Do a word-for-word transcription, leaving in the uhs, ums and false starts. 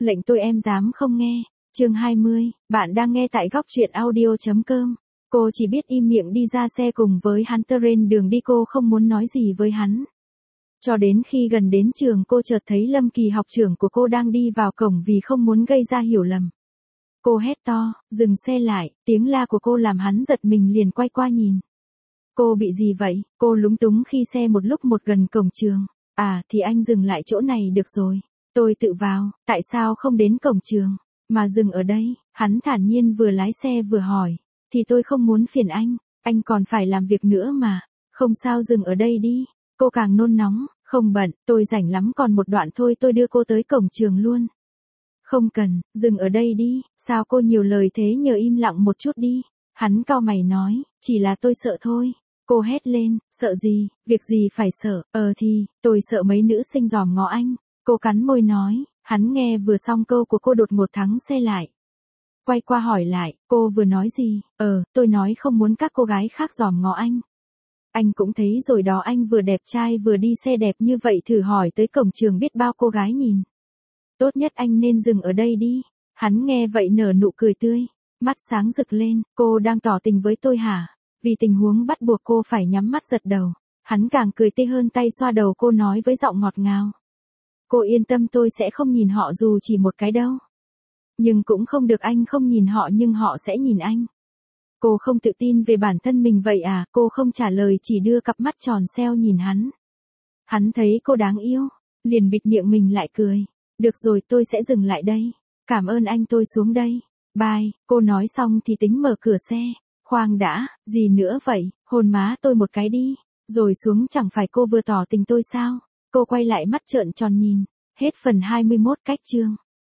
Lệnh tôi em dám không nghe. Chương hai mươi, bạn đang nghe tại góc truyện audio chấm com. Cô chỉ biết im miệng đi ra xe cùng với hắn trên đường đi, cô không muốn nói gì với hắn. Cho đến khi gần đến trường cô chợt thấy Lâm Kỳ, học trưởng của cô, đang đi vào cổng vì không muốn gây ra hiểu lầm. Cô hét to, dừng xe lại, tiếng la của cô làm hắn giật mình liền quay qua nhìn. Cô bị gì vậy? Cô lúng túng khi xe một lúc một gần cổng trường. À, thì anh dừng lại chỗ này được rồi. Tôi tự vào, tại sao không đến cổng trường, mà dừng ở đây? Hắn thản nhiên vừa lái xe vừa hỏi. Thì tôi không muốn phiền anh, anh còn phải làm việc nữa mà. Không sao, dừng ở đây đi. Cô càng nôn nóng, không bận, tôi rảnh lắm, còn một đoạn thôi, tôi đưa cô tới cổng trường luôn. Không cần, dừng ở đây đi. Sao cô nhiều lời thế, nhờ im lặng một chút đi. Hắn cau mày nói, chỉ là tôi sợ thôi. Cô hét lên, sợ gì, việc gì phải sợ, ờ thì, tôi sợ mấy nữ sinh dòm ngó anh. Cô cắn môi nói, hắn nghe vừa xong câu của cô đột ngột thắng xe lại. Quay qua hỏi lại, cô vừa nói gì? Ờ, tôi nói không muốn các cô gái khác dòm ngó anh. Anh cũng thấy rồi đó, anh vừa đẹp trai vừa đi xe đẹp như vậy, thử hỏi tới cổng trường biết bao cô gái nhìn. Tốt nhất anh nên dừng ở đây đi. Hắn nghe vậy nở nụ cười tươi, mắt sáng rực lên, cô đang tỏ tình với tôi hả? Vì tình huống bắt buộc cô phải nhắm mắt gật đầu. Hắn càng cười tươi hơn, tay xoa đầu cô nói với giọng ngọt ngào. Cô yên tâm, tôi sẽ không nhìn họ dù chỉ một cái đâu. Nhưng cũng không được, anh không nhìn họ nhưng họ sẽ nhìn anh. Cô không tự tin về bản thân mình vậy à? Cô không trả lời, chỉ đưa cặp mắt tròn xeo nhìn hắn. Hắn thấy cô đáng yêu, liền bịt miệng mình lại cười. Được rồi, tôi sẽ dừng lại đây. Cảm ơn anh, tôi xuống đây. Bye. Cô nói xong thì tính mở cửa xe. Khoan đã, gì nữa vậy, hôn má tôi một cái đi. Rồi xuống, chẳng phải cô vừa tỏ tình tôi sao? Cô quay lại, mắt trợn tròn nhìn. Hết phần hai mươi mốt. Cách chương.